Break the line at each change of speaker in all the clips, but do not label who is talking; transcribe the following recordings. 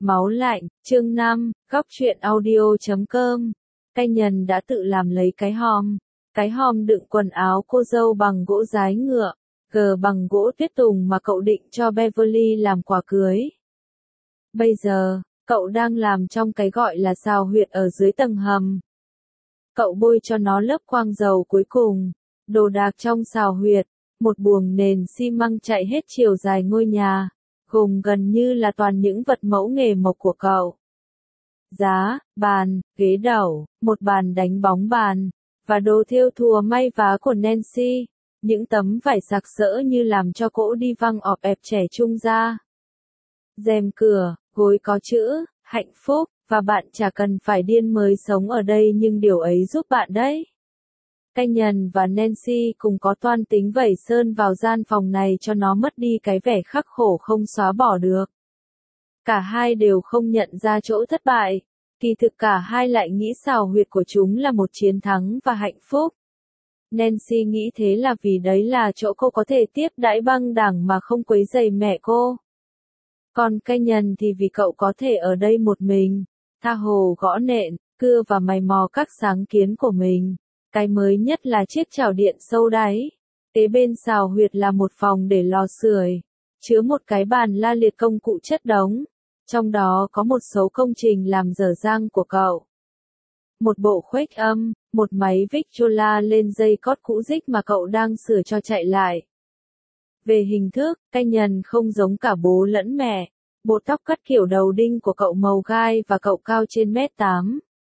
Máu lạnh, chương 5, góc truyện audio.com. Canyon đã tự làm lấy cái hòm đựng quần áo cô dâu bằng gỗ dái ngựa, G bằng gỗ tuyết tùng mà cậu định cho Beverly làm quà cưới. Bây giờ, cậu đang làm trong cái gọi là xào huyệt ở dưới tầng hầm. Cậu bôi cho nó lớp quang dầu cuối cùng, đồ đạc trong xào huyệt, một buồng nền xi măng chạy hết chiều dài ngôi nhà, gồm gần như là toàn những vật mẫu nghề mộc của cậu. Giá, bàn, ghế đầu, một bàn đánh bóng bàn, và đồ thêu thùa may vá của Nancy, những tấm vải sặc sỡ như làm cho cỗ đi văng ọp ẹp trẻ trung ra. Rèm cửa, gối có chữ, hạnh phúc, và bạn chả cần phải điên mới sống ở đây nhưng điều ấy giúp bạn đấy. Canyon và Nancy cùng có toan tính vẩy sơn vào gian phòng này cho nó mất đi cái vẻ khắc khổ không xóa bỏ được. Cả hai đều không nhận ra chỗ thất bại, kỳ thực cả hai lại nghĩ xào huyệt của chúng là một chiến thắng và hạnh phúc. Nancy nghĩ thế là vì đấy là chỗ cô có thể tiếp đãi băng đảng mà không quấy rầy mẹ cô. Còn Canyon thì vì cậu có thể ở đây một mình, tha hồ gõ nện, cưa và mày mò các sáng kiến của mình. Cái mới nhất là chiếc chảo điện sâu đáy. Kế bên xào huyệt là một phòng để lò sưởi, chứa một cái bàn la liệt công cụ chất đống. Trong đó có một số công trình làm dở dang của cậu. Một bộ khuếch âm, một máy Victrola lên dây cót cũ rích mà cậu đang sửa cho chạy lại. Về hình thức, Canyon không giống cả bố lẫn mẹ. Bộ tóc cắt kiểu đầu đinh của cậu màu gai và cậu cao trên 1m8.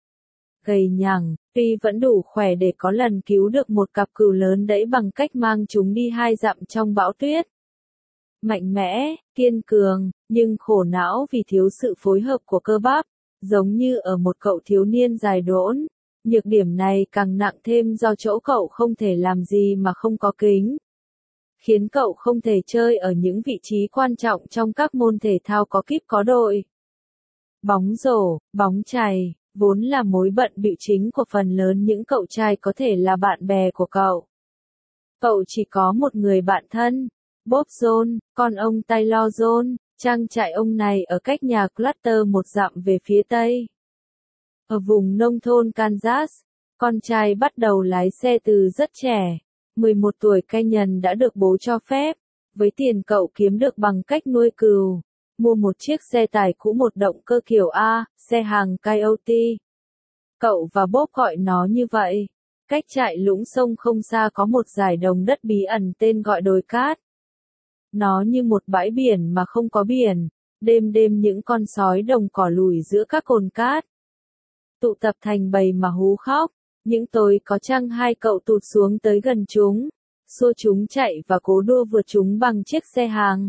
Gầy nhẳng, tuy vẫn đủ khỏe để có lần cứu được một cặp cừu lớn đẫy bằng cách mang chúng đi 2 dặm trong bão tuyết. Mạnh mẽ, kiên cường, nhưng khổ não vì thiếu sự phối hợp của cơ bắp, giống như ở một cậu thiếu niên dài đỗn. Nhược điểm này càng nặng thêm do chỗ cậu không thể làm gì mà không có kính, khiến cậu không thể chơi ở những vị trí quan trọng trong các môn thể thao có kíp có đội. Bóng rổ, bóng chày, vốn là mối bận bịu chính của phần lớn những cậu trai có thể là bạn bè của cậu. Cậu chỉ có một người bạn thân, Bob Jones, con ông Taylor Jones. Trang trại ông này ở cách nhà Clutter 1 dặm về phía tây. Ở vùng nông thôn Kansas, con trai bắt đầu lái xe từ rất trẻ. 11 tuổi Canyon đã được bố cho phép, với tiền cậu kiếm được bằng cách nuôi cừu, mua một chiếc xe tải cũ một động cơ kiểu A, xe hàng Coyote. Cậu và Bob gọi nó như vậy. Cách trại Lũng Sông không xa có một dải đồng đất bí ẩn tên gọi đồi cát. Nó như một bãi biển mà không có biển, đêm đêm những con sói đồng cỏ lùi giữa các cồn cát. Tụ tập thành bầy mà hú khóc, những tối có trăng hai cậu tụt xuống tới gần chúng, xua chúng chạy và cố đua vượt chúng bằng chiếc xe hàng.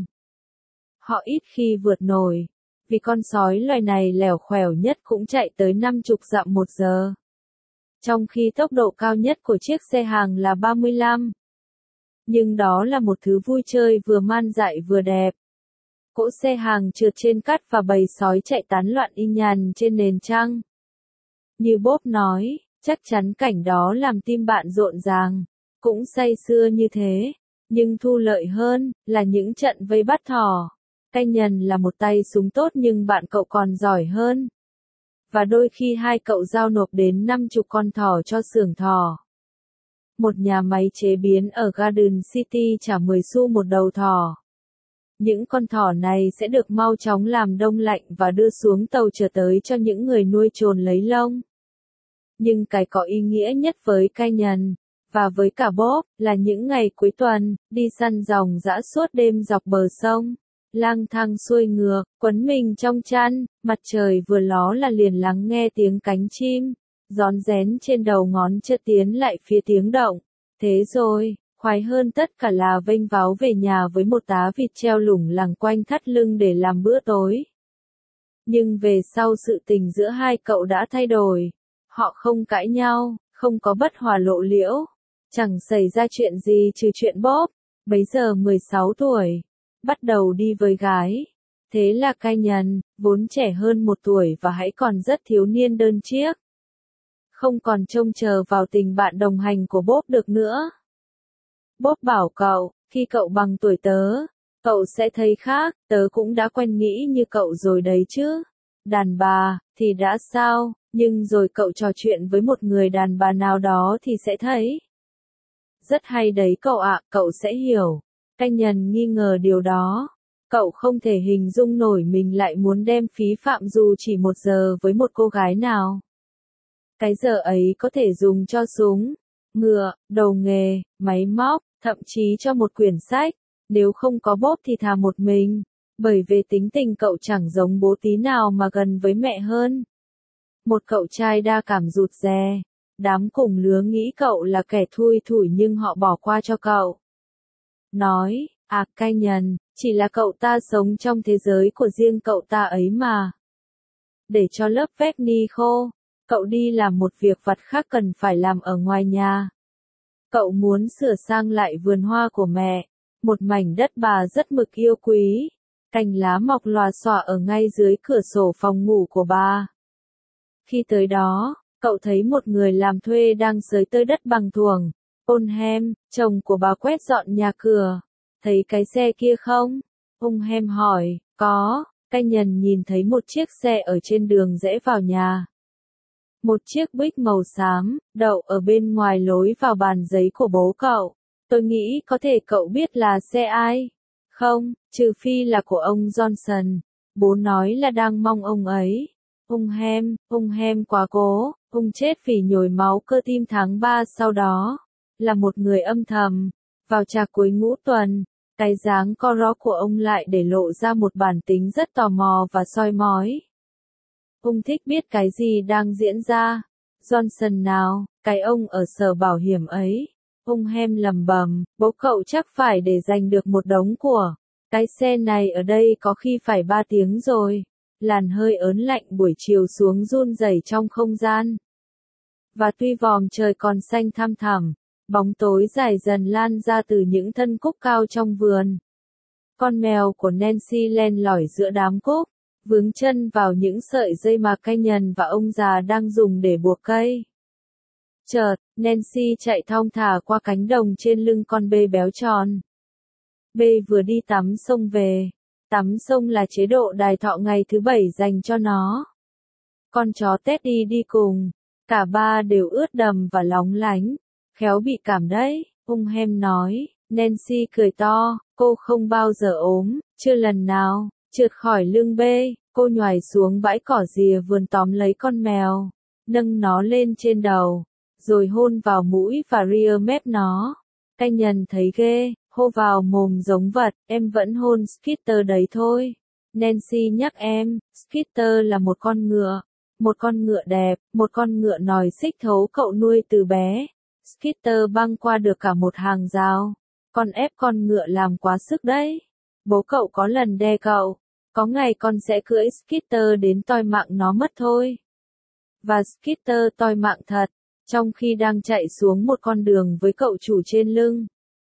Họ ít khi vượt nổi, vì con sói loài này lẻo khèo nhất cũng chạy tới 50 dặm một giờ. Trong khi tốc độ cao nhất của chiếc xe hàng là 35. Nhưng đó là một thứ vui chơi vừa man dại vừa đẹp. Cỗ xe hàng trượt trên cát và bầy sói chạy tán loạn y nhàn trên nền trăng. Như Bob nói, chắc chắn cảnh đó làm tim bạn rộn ràng, cũng say sưa như thế, nhưng thu lợi hơn là những trận vây bắt thỏ. Canyon là một tay súng tốt nhưng bạn cậu còn giỏi hơn. Và đôi khi hai cậu giao nộp đến 50 con thỏ cho xưởng thỏ. Một nhà máy chế biến ở Garden City trả 10 xu một đầu thỏ. Những con thỏ này sẽ được mau chóng làm đông lạnh và đưa xuống tàu chở tới cho những người nuôi trồn lấy lông. Nhưng cái có ý nghĩa nhất với Canyon, và với cả Bob, là những ngày cuối tuần, đi săn ròng dã suốt đêm dọc bờ sông, lang thang xuôi ngược, quấn mình trong chăn, mặt trời vừa ló là liền lắng nghe tiếng cánh chim, rón rén trên đầu ngón chân tiến lại phía tiếng động. Thế rồi, khoái hơn tất cả là vênh váo về nhà với một tá vịt treo lủng lẳng quanh thắt lưng để làm bữa tối. Nhưng về sau sự tình giữa hai cậu đã thay đổi. Họ không cãi nhau, không có bất hòa lộ liễu. Chẳng xảy ra chuyện gì trừ chuyện Bob, bấy giờ 16 tuổi, bắt đầu đi với gái. Thế là Canyon, vốn trẻ hơn 1 tuổi và hãy còn rất thiếu niên đơn chiếc, không còn trông chờ vào tình bạn đồng hành của Bob được nữa. Bob bảo cậu, khi cậu bằng tuổi tớ, Cậu sẽ thấy khác, tớ cũng đã quen nghĩ như cậu rồi đấy chứ. Đàn bà, thì đã sao, nhưng rồi cậu trò chuyện với một người đàn bà nào đó thì sẽ thấy. Rất hay đấy cậu ạ, cậu sẽ hiểu. Canh Nhần nghi ngờ điều đó. Cậu không thể hình dung nổi mình lại muốn đem phí phạm dù chỉ 1 giờ với một cô gái nào. Cái giờ ấy có thể dùng cho súng, ngựa, đầu nghề, máy móc, thậm chí cho một quyển sách. Nếu không có bốp thì thà một mình. Bởi về tính tình cậu chẳng giống bố tí nào mà gần với mẹ hơn. Một cậu trai đa cảm rụt rè. Đám cùng lứa nghĩ cậu là kẻ thui thủi nhưng họ bỏ qua cho cậu. Nói, Canh Nhần, chỉ là cậu ta sống trong thế giới của riêng cậu ta ấy mà. Để cho lớp vét ni khô, cậu đi làm một việc vặt khác cần phải làm ở ngoài nhà. Cậu muốn sửa sang lại vườn hoa của mẹ, một mảnh đất bà rất mực yêu quý, cành lá mọc lòa xòa ở ngay dưới cửa sổ phòng ngủ của bà. Khi tới đó, cậu thấy một người làm thuê đang xới tơi đất bằng thuồng. Hem, chồng của bà quét dọn nhà cửa. Thấy cái xe kia không? Hem hỏi, có. Canh Nhần nhìn thấy một chiếc xe ở trên đường rẽ vào nhà. Một chiếc Buick màu xám, đậu ở bên ngoài lối vào bàn giấy của bố cậu. Tôi nghĩ có thể cậu biết là xe ai? Không, trừ phi là của ông Johnson. Bố nói là đang mong ông ấy. Hem quá cố, ông chết vì nhồi máu cơ tim tháng 3 sau đó. Là một người âm thầm. Vào trạc cuối ngũ tuần, cái dáng co ro của ông lại để lộ ra một bản tính rất tò mò và soi mói. Ông thích biết cái gì đang diễn ra. Johnson nào, cái ông ở sở bảo hiểm ấy. Hem lầm bầm, bố cậu chắc phải để giành được một đống của. Cái xe này ở đây có khi phải 3 tiếng rồi. Làn hơi ớn lạnh buổi chiều xuống run rẩy trong không gian. Và tuy vòm trời còn xanh thăm thẳm, bóng tối dài dần lan ra từ những thân cúc cao trong vườn. Con mèo của Nancy len lỏi giữa đám cúc, vướng chân vào những sợi dây mà Canh Nhần và ông già đang dùng để buộc cây. Chợt, Nancy chạy thong thả qua cánh đồng trên lưng con bê béo tròn. Bê vừa đi tắm sông về. Tắm sông là chế độ đài thọ ngày thứ 7 dành cho nó. Con chó Teddy đi cùng. Cả ba đều ướt đầm và lóng lánh. Khéo bị cảm đấy, Hem nói. Nancy cười to, cô không bao giờ ốm, chưa lần nào. Trượt khỏi lưng bê, cô nhoài xuống bãi cỏ rìa vườn tóm lấy con mèo. Nâng nó lên trên đầu. Rồi hôn vào mũi và ria mép nó. Canh Nhần thấy ghê, hô vào mồm giống vật, em vẫn hôn Skitter đấy thôi. Nancy nhắc em, Skitter là một con ngựa. Một con ngựa đẹp, một con ngựa nòi xích thấu cậu nuôi từ bé. Skitter băng qua được cả một hàng rào. Con ép con ngựa làm quá sức đấy. Bố cậu có lần đe cậu. Có ngày con sẽ cưỡi Skitter đến toi mạng nó mất thôi. Và Skitter toi mạng thật. Trong khi đang chạy xuống một con đường với cậu chủ trên lưng.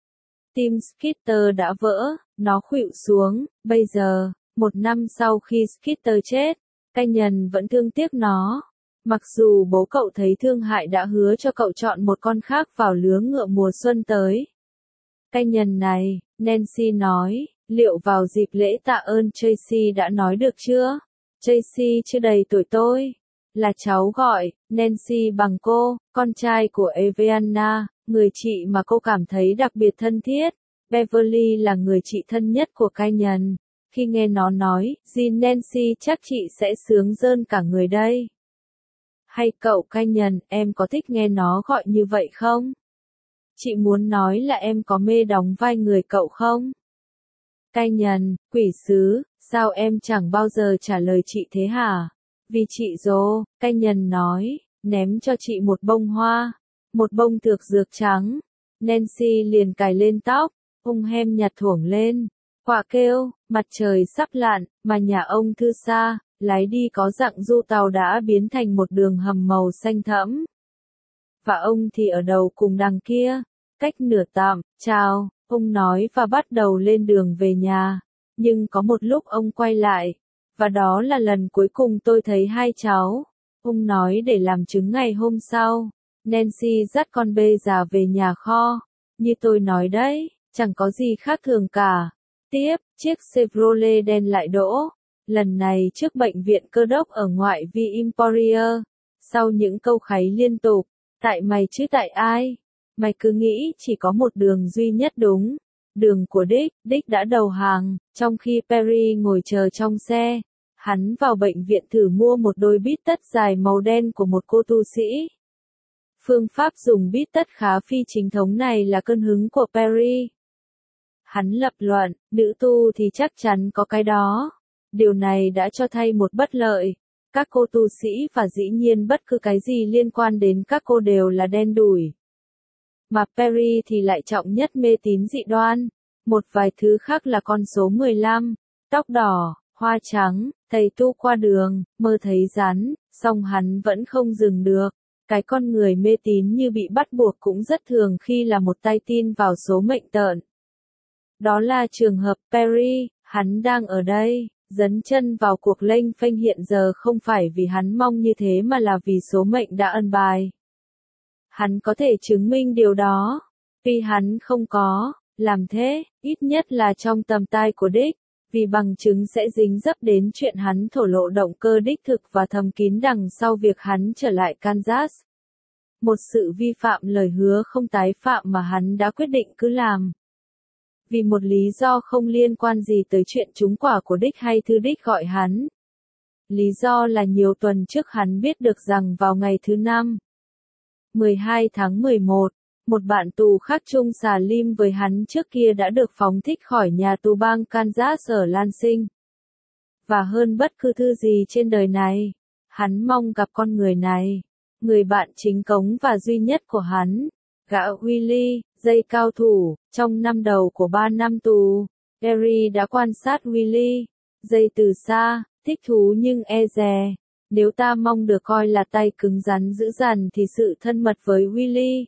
Tim Skitter đã vỡ, nó khuỵu xuống. Bây giờ, 1 năm sau khi Skitter chết, Canh Nhần vẫn thương tiếc nó. Mặc dù bố cậu thấy thương hại đã hứa cho cậu chọn một con khác vào lứa ngựa mùa xuân tới. Canh Nhần này, Nancy nói, liệu vào dịp lễ tạ ơn Tracy đã nói được chưa? Tracy chưa đầy tuổi tôi. Là cháu gọi, Nancy bằng cô, con trai của Evianna, người chị mà cô cảm thấy đặc biệt thân thiết. Beverly là người chị thân nhất của Canh Nhần. Khi nghe nó nói, dì Nancy chắc chị sẽ sướng rơn cả người đây. Hay cậu Canh Nhần, em có thích nghe nó gọi như vậy không? Chị muốn nói là em có mê đóng vai người cậu không? Canh Nhần, quỷ sứ, sao em chẳng bao giờ trả lời chị thế hả? Vì chị dô, Canh Nhần nói, ném cho chị một bông hoa, một bông thược dược trắng. Nancy liền cài lên tóc, Hem nhặt thuổng lên. Quạ kêu, mặt trời sắp lặn, mà nhà ông thư xa, lái đi có dặng du tàu đã biến thành một đường hầm màu xanh thẫm. Và ông thì ở đầu cùng đằng kia, cách nửa tạm, chào, ông nói và bắt đầu lên đường về nhà. Nhưng có một lúc ông quay lại, và đó là lần cuối cùng tôi thấy hai cháu. Ông nói để làm chứng ngày hôm sau, Nancy dắt con bê già về nhà kho. Như tôi nói đấy, chẳng có gì khác thường cả. Tiếp, chiếc Chevrolet đen lại đỗ, lần này trước bệnh viện cơ đốc ở ngoại vi Emporia. Sau những câu kháy liên tục, tại mày chứ tại ai? Mày cứ nghĩ chỉ có một đường duy nhất đúng, đường của Dick. Dick đã đầu hàng, trong khi Perry ngồi chờ trong xe. Hắn vào bệnh viện thử mua một đôi bít tất dài màu đen của một cô tu sĩ. Phương pháp dùng bít tất khá phi chính thống này là cơn hứng của Perry. Hắn lập luận, nữ tu thì chắc chắn có cái đó. Điều này đã cho thay một bất lợi. Các cô tu sĩ và dĩ nhiên bất cứ cái gì liên quan đến các cô đều là đen đủi. Mà Perry thì lại trọng nhất mê tín dị đoan. Một vài thứ khác là con số 15, tóc đỏ, hoa trắng, thầy tu qua đường, mơ thấy rắn, song hắn vẫn không dừng được. Cái con người mê tín như bị bắt buộc cũng rất thường khi là một tay tin vào số mệnh tợn. Đó là trường hợp Perry, hắn đang ở đây, dấn chân vào cuộc lênh phênh hiện giờ không phải vì hắn mong như thế mà là vì số mệnh đã ân bài. Hắn có thể chứng minh điều đó, vì hắn không có, làm thế, ít nhất là trong tầm tai của Dick, vì bằng chứng sẽ dính dấp đến chuyện hắn thổ lộ động cơ đích thực và thầm kín đằng sau việc hắn trở lại Kansas. Một sự vi phạm lời hứa không tái phạm mà hắn đã quyết định cứ làm. Vì một lý do không liên quan gì tới chuyện trúng quả của Dick hay thứ Dick gọi hắn. Lý do là nhiều tuần trước hắn biết được rằng vào ngày thứ 5, 12 tháng 11, một bạn tù khác chung xà lim với hắn trước kia đã được phóng thích khỏi nhà tù bang Kansas ở Lansing. Và hơn bất cứ thứ gì trên đời này, hắn mong gặp con người này, người bạn chính cống và duy nhất của hắn, gã Willie, dây cao thủ. Trong năm đầu của 3 năm tù, Perry đã quan sát Willie, dây từ xa, thích thú nhưng e dè. Nếu ta mong được coi là tay cứng rắn dữ dằn thì sự thân mật với Willie.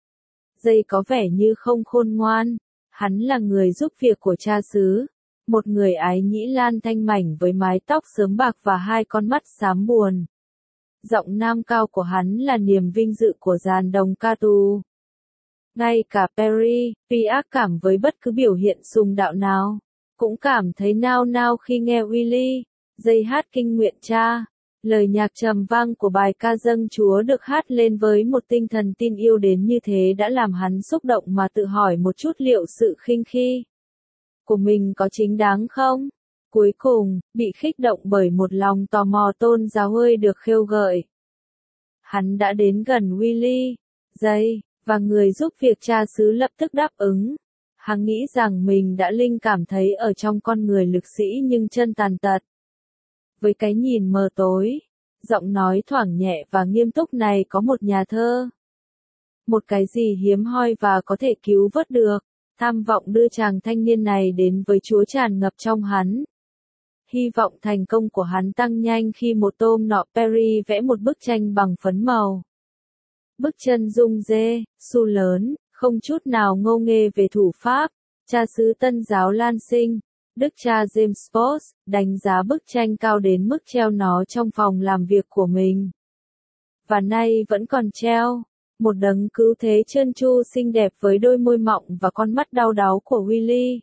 Dây có vẻ như không khôn ngoan, hắn là người giúp việc của cha xứ, một người ái nhĩ lan thanh mảnh với mái tóc sớm bạc và hai con mắt xám buồn. Giọng nam cao của hắn là niềm vinh dự của dàn đồng ca tù. Ngay cả Perry, vì ác cảm với bất cứ biểu hiện sùng đạo nào, cũng cảm thấy nao nao khi nghe Willie, dây hát kinh nguyện cha. Lời nhạc trầm vang của bài ca dâng Chúa được hát lên với một tinh thần tin yêu đến như thế đã làm hắn xúc động mà tự hỏi một chút liệu sự khinh khi của mình có chính đáng không? Cuối cùng, bị khích động bởi một lòng tò mò tôn giáo hơi được khêu gợi. Hắn đã đến gần Willie, dây, và người giúp việc cha xứ lập tức đáp ứng. Hắn nghĩ rằng mình đã linh cảm thấy ở trong con người lực sĩ nhưng chân tàn tật. Với cái nhìn mờ tối, giọng nói thoảng nhẹ và nghiêm túc này có một nhà thơ. Một cái gì hiếm hoi và có thể cứu vớt được, tham vọng đưa chàng thanh niên này đến với Chúa tràn ngập trong hắn. Hy vọng thành công của hắn tăng nhanh khi một hôm nọ Perry vẽ một bức tranh bằng phấn màu. Bức chân dung dê, su lớn, không chút nào ngô nghê về thủ pháp, cha xứ Tân giáo Lansing. Đức cha James Post đánh giá bức tranh cao đến mức treo nó trong phòng làm việc của mình. Và nay vẫn còn treo, một đấng cứu thế trơn tru xinh đẹp với đôi môi mọng và con mắt đau đáu của Willie.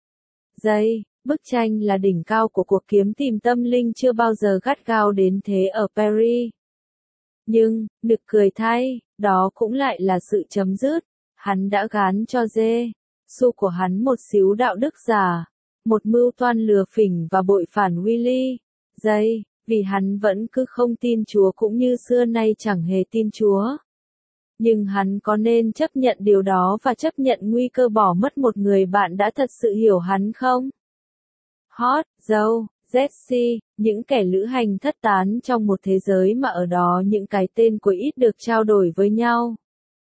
Dây, bức tranh là đỉnh cao của cuộc kiếm tìm tâm linh chưa bao giờ gắt gao đến thế ở Perry. Nhưng, nực cười thay, đó cũng lại là sự chấm dứt. Hắn đã gán cho Giê-xu của hắn một xíu đạo đức giả. Một mưu toan lừa phỉnh và bội phản Willie, dây, vì hắn vẫn cứ không tin Chúa cũng như xưa nay chẳng hề tin Chúa. Nhưng hắn có nên chấp nhận điều đó và chấp nhận nguy cơ bỏ mất một người bạn đã thật sự hiểu hắn không? Hot, Joe, Jesse, những kẻ lữ hành thất tán trong một thế giới mà ở đó những cái tên của ít được trao đổi với nhau.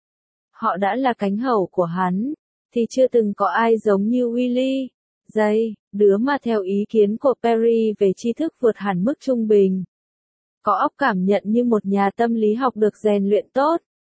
Họ đã là cánh hầu của hắn, thì chưa từng có ai giống như Willie. Dây, đứa mà theo ý kiến của Perry về tri thức vượt hẳn mức trung bình. Có óc cảm nhận như một nhà tâm lý học được rèn luyện tốt.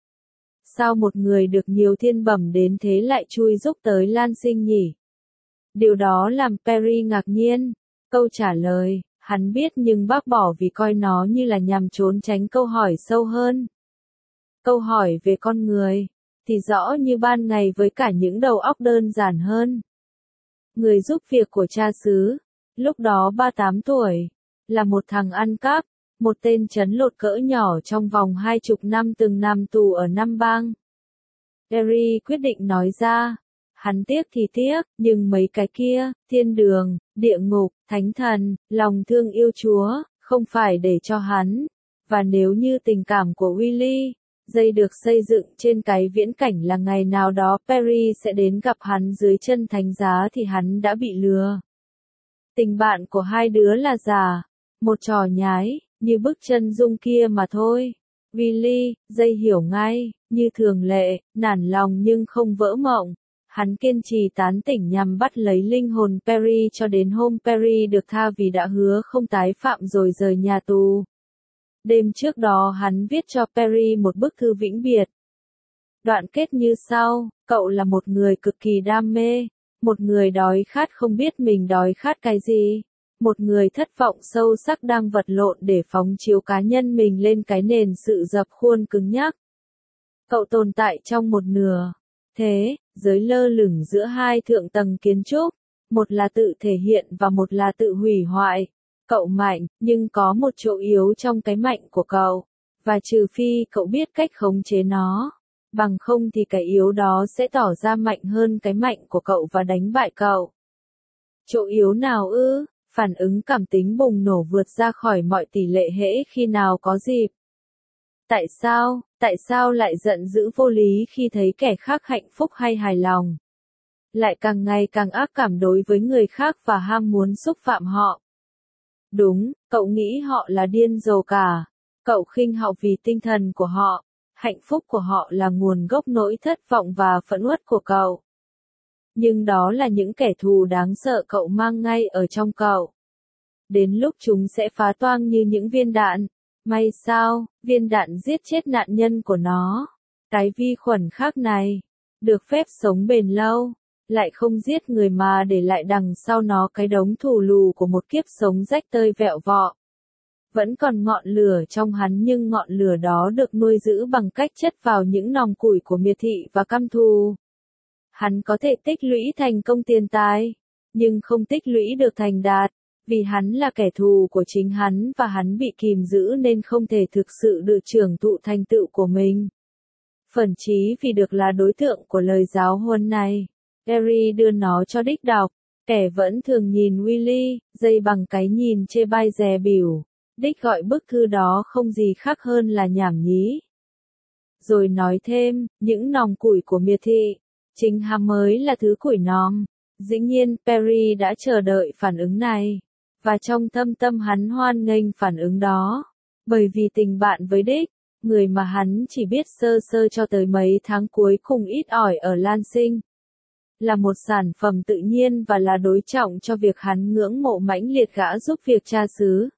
Sao một người được nhiều thiên bẩm đến thế lại chui rúc tới Lansing nhỉ? Điều đó làm Perry ngạc nhiên. Câu trả lời, hắn biết nhưng bác bỏ vì coi nó như là nhằm trốn tránh câu hỏi sâu hơn. Câu hỏi về con người, thì rõ như ban ngày với cả những đầu óc đơn giản hơn. người giúp việc của cha xứ, lúc đó 38 tuổi, là một thằng ăn cắp, một tên trấn lột cỡ nhỏ trong vòng 20 năm từng nằm tù ở 5 bang. Perry quyết định nói ra, hắn tiếc thì tiếc, nhưng mấy cái kia, thiên đường, địa ngục, thánh thần, lòng thương yêu Chúa, không phải để cho hắn. Và nếu như tình cảm của Willie, dây được xây dựng trên cái viễn cảnh là ngày nào đó Perry sẽ đến gặp hắn dưới chân thánh giá thì hắn đã bị lừa. Tình bạn của hai đứa là giả, một trò nhái, như bức chân dung kia mà thôi. Willie, dây hiểu ngay, như thường lệ, nản lòng nhưng không vỡ mộng. Hắn kiên trì tán tỉnh nhằm bắt lấy linh hồn Perry cho đến hôm Perry được tha vì đã hứa không tái phạm rồi rời nhà tù. Đêm trước đó hắn viết cho Perry một bức thư vĩnh biệt. Đoạn kết như sau, cậu là một người cực kỳ đam mê, một người đói khát không biết mình đói khát cái gì, một người thất vọng sâu sắc đang vật lộn để phóng chiếu cá nhân mình lên cái nền sự dập khuôn cứng nhắc. Cậu tồn tại trong một nửa thế giới lơ lửng giữa hai thượng tầng kiến trúc, một là tự thể hiện và một là tự hủy hoại. Cậu mạnh, nhưng có một chỗ yếu trong cái mạnh của cậu, và trừ phi cậu biết cách khống chế nó, bằng không thì cái yếu đó sẽ tỏ ra mạnh hơn cái mạnh của cậu và đánh bại cậu. Chỗ yếu nào ư? Phản ứng cảm tính bùng nổ vượt ra khỏi mọi tỷ lệ hễ khi nào có dịp. Tại sao lại giận dữ vô lý khi thấy kẻ khác hạnh phúc hay hài lòng? Lại càng ngày càng ác cảm đối với người khác và ham muốn xúc phạm họ. Đúng, cậu nghĩ họ là điên rồ cả. Cậu khinh họ vì tinh thần của họ. Hạnh phúc của họ là nguồn gốc nỗi thất vọng và phẫn uất của cậu. Nhưng đó là những kẻ thù đáng sợ cậu mang ngay ở trong cậu. Đến lúc chúng sẽ phá toang như những viên đạn. May sao, viên đạn giết chết nạn nhân của nó. Cái vi khuẩn khác này, được phép sống bền lâu, lại không giết người mà để lại đằng sau nó cái đống thù lù của một kiếp sống rách tơi vẹo vọ. Vẫn còn ngọn lửa trong hắn nhưng ngọn lửa đó được nuôi giữ bằng cách chất vào những nòng củi của miệt thị và căm thù. Hắn có thể tích lũy thành công tiền tài, nhưng không tích lũy được thành đạt, vì hắn là kẻ thù của chính hắn và hắn bị kìm giữ nên không thể thực sự được trưởng thụ thành tựu của mình. Phẫn chí vì được là đối tượng của lời giáo huấn này, Perry đưa nó cho Dick đọc, kẻ vẫn thường nhìn Willie, dây bằng cái nhìn chê bai dè bỉu. Dick gọi bức thư đó không gì khác hơn là nhảm nhí. Rồi nói thêm, những nòng củi của miệt thị, chính hắn mới là thứ củi nòng. Dĩ nhiên Perry đã chờ đợi phản ứng này, và trong thâm tâm hắn hoan nghênh phản ứng đó, bởi vì tình bạn với Dick, người mà hắn chỉ biết sơ sơ cho tới mấy tháng cuối cùng ít ỏi ở Lansing, là một sản phẩm tự nhiên và là đối trọng cho việc hắn ngưỡng mộ mãnh liệt gã giúp việc cha xứ.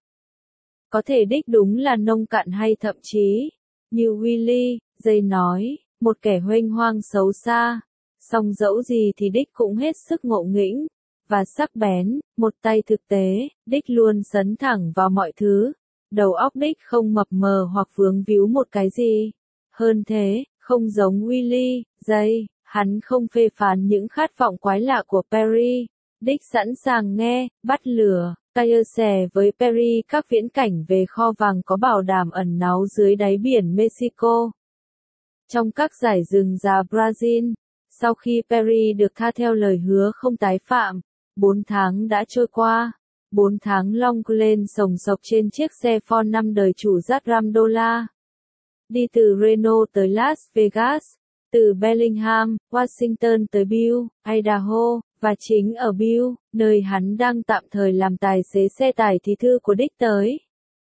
Có thể Dick đúng là nông cạn hay thậm chí, như Willie, dây nói, một kẻ huênh hoang xấu xa, song dẫu gì thì Dick cũng hết sức ngộ nghĩnh và sắc bén, một tay thực tế, Dick luôn sấn thẳng vào mọi thứ. Đầu óc Dick không mập mờ hoặc vướng víu một cái gì. Hơn thế, không giống Willie, dây, hắn không phê phán những khát vọng quái lạ của Perry. Dick sẵn sàng nghe, bắt lửa, chia sẻ với Perry các viễn cảnh về kho vàng có bảo đảm ẩn náu dưới đáy biển Mexico. Trong các dải rừng già Brazil, sau khi Perry được tha theo lời hứa không tái phạm, 4 tháng đã trôi qua. 4 tháng long lên sồng sộc trên chiếc xe Ford 5 đời chủ dắt $5. Đi từ Reno tới Las Vegas, từ Bellingham, Washington tới Butte, Idaho, và chính ở Butte, nơi hắn đang tạm thời làm tài xế xe tải thì thư của Dick tới.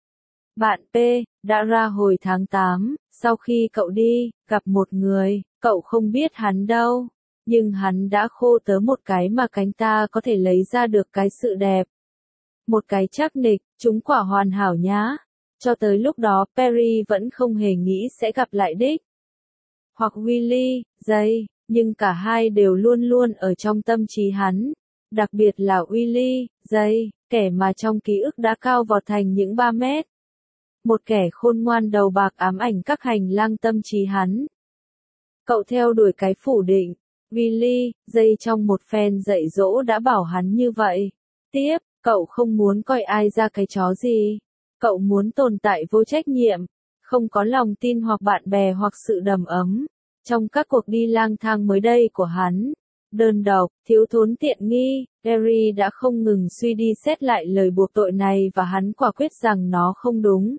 Bạn P. đã ra hồi tháng 8, sau khi cậu đi, gặp một người, cậu không biết hắn đâu, nhưng hắn đã khô tớ một cái mà cánh ta có thể lấy ra được cái sự đẹp. Một cái chắc nịch, chúng quả hoàn hảo nhá. Cho tới lúc đó Perry vẫn không hề nghĩ sẽ gặp lại Dick. Hoặc Willie, dây, nhưng cả hai đều luôn luôn ở trong tâm trí hắn. Đặc biệt là Willie, dây, kẻ mà trong ký ức đã cao vọt thành những 3 mét. Một kẻ khôn ngoan đầu bạc ám ảnh các hành lang tâm trí hắn. Cậu theo đuổi cái phủ định. Willy, dây trong một phen dạy dỗ đã bảo hắn như vậy. Tiếp, cậu không muốn coi ai ra cái chó gì. Cậu muốn tồn tại vô trách nhiệm, không có lòng tin hoặc bạn bè hoặc sự đầm ấm. Trong các cuộc đi lang thang mới đây của hắn, đơn độc, thiếu thốn tiện nghi, Gary đã không ngừng suy đi xét lại lời buộc tội này và hắn quả quyết rằng nó không đúng.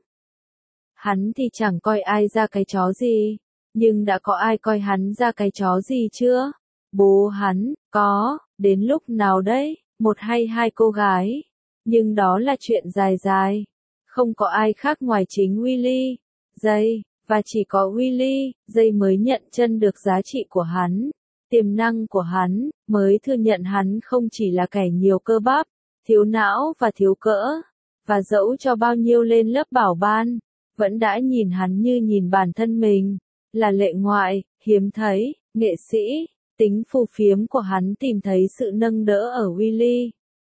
Hắn thì chẳng coi ai ra cái chó gì, nhưng đã có ai coi hắn ra cái chó gì chưa? Bố hắn, có, đến lúc nào đấy, một hay hai cô gái. Nhưng đó là chuyện dài dài. Không có ai khác ngoài chính Willy, Jay, và chỉ có Willy, Jay mới nhận chân được giá trị của hắn, tiềm năng của hắn, mới thừa nhận hắn không chỉ là kẻ nhiều cơ bắp, thiếu não và thiếu cỡ, và dẫu cho bao nhiêu lên lớp bảo ban, vẫn đã nhìn hắn như nhìn bản thân mình, là lệ ngoại, hiếm thấy, nghệ sĩ. Tính phù phiếm của hắn tìm thấy sự nâng đỡ ở Willy.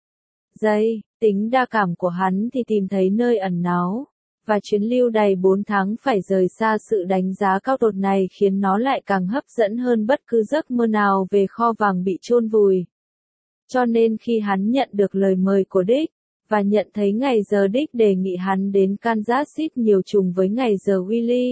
Jay, tính đa cảm của hắn thì tìm thấy nơi ẩn náu, và chuyến lưu đầy 4 tháng phải rời xa sự đánh giá cao tột này khiến nó lại càng hấp dẫn hơn bất cứ giấc mơ nào về kho vàng bị chôn vùi. Cho nên khi hắn nhận được lời mời của Dick, và nhận thấy ngày giờ Dick đề nghị hắn đến Kansas City nhiều trùng với ngày giờ Willy.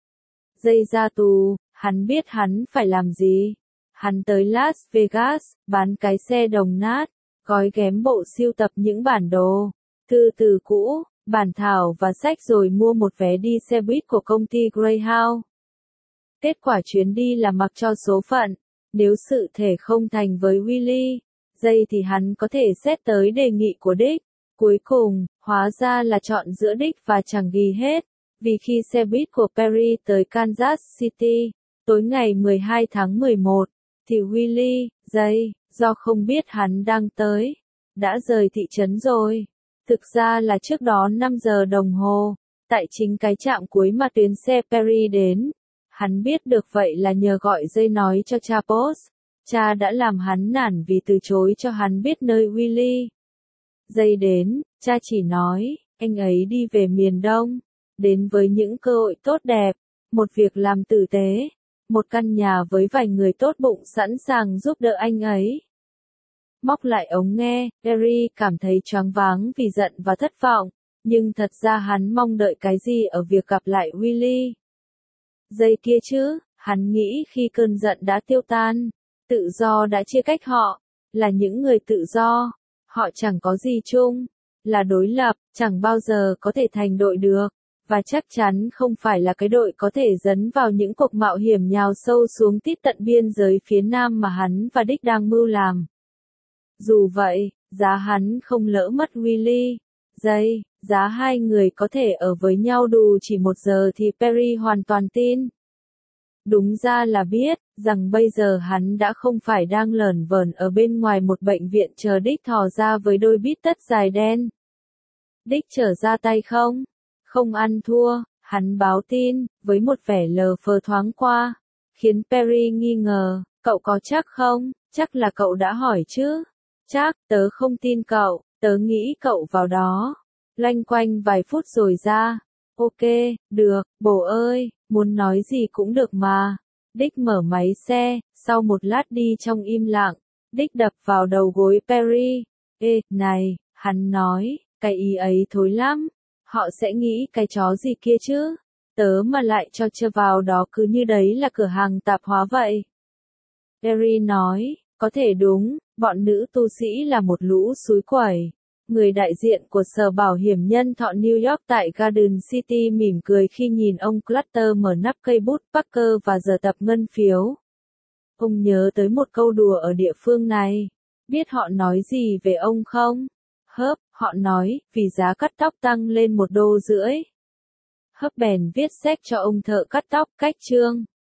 Jay ra tù, hắn biết hắn phải làm gì. Hắn tới Las Vegas, bán cái xe đồng nát, gói ghém bộ sưu tập những bản đồ, thư từ cũ, bản thảo và sách rồi mua một vé đi xe buýt của công ty Greyhound. Kết quả chuyến đi là mặc cho số phận, nếu sự thể không thành với Willy, Jay thì hắn có thể xét tới đề nghị của Dick. Cuối cùng, hóa ra là chọn giữa Dick và chẳng ghi hết, vì khi xe buýt của Perry tới Kansas City, tối ngày 12 tháng 11, thì Willy, Jay, do không biết hắn đang tới, đã rời thị trấn rồi. Thực ra là trước đó 5 giờ đồng hồ, tại chính cái trạm cuối mà tuyến xe Perry đến. Hắn biết được vậy là nhờ gọi Jay nói cho cha Post. Cha đã làm hắn nản vì từ chối cho hắn biết nơi Willy. Jay đến, cha chỉ nói, anh ấy đi về miền Đông, đến với những cơ hội tốt đẹp, một việc làm tử tế, một căn nhà với vài người tốt bụng sẵn sàng giúp đỡ anh ấy. Móc lại ống nghe, Gary cảm thấy choáng váng vì giận và thất vọng, nhưng thật ra hắn mong đợi cái gì ở việc gặp lại Willy. Giây kia chứ, hắn nghĩ khi cơn giận đã tiêu tan, tự do đã chia cách họ, là những người tự do, họ chẳng có gì chung, là đối lập, chẳng bao giờ có thể thành đội được. Và chắc chắn không phải là cái đội có thể dấn vào những cuộc mạo hiểm nhào sâu xuống tít tận biên giới phía Nam mà hắn và Dick đang mưu làm. Dù vậy, giá hắn không lỡ mất Willy, Jay, giá hai người có thể ở với nhau đủ chỉ 1 giờ thì Perry hoàn toàn tin. Đúng ra là biết, rằng bây giờ hắn đã không phải đang lởn vởn ở bên ngoài một bệnh viện chờ Dick thò ra với đôi bít tất dài đen. Dick trở ra tay không? Không ăn thua, hắn báo tin, với một vẻ lờ phờ thoáng qua, khiến Perry nghi ngờ, cậu có chắc không? Chắc là cậu đã hỏi chứ? Chắc, tớ không tin cậu, tớ nghĩ cậu vào đó. Loanh quanh vài phút rồi ra. Ok, được, bố ơi, muốn nói gì cũng được mà. Dick mở máy xe, sau một lát đi trong im lặng, Dick đập vào đầu gối Perry. Ê, này, hắn nói, cái ý ấy thối lắm. Họ sẽ nghĩ cái chó gì kia chứ? Tớ mà lại cho chơi vào đó cứ như đấy là cửa hàng tạp hóa vậy. Gary nói, có thể đúng, bọn nữ tu sĩ là một lũ xúi quẩy. Người đại diện của Sở Bảo hiểm Nhân thọ New York tại Garden City mỉm cười khi nhìn ông Clutter mở nắp cây bút Parker và giờ tập ngân phiếu. Ông nhớ tới một câu đùa ở địa phương này. Biết họ nói gì về ông không? Hớp, họ nói, vì giá cắt tóc tăng lên $1.50. Hớp bèn viết séc cho ông thợ cắt tóc cách chương.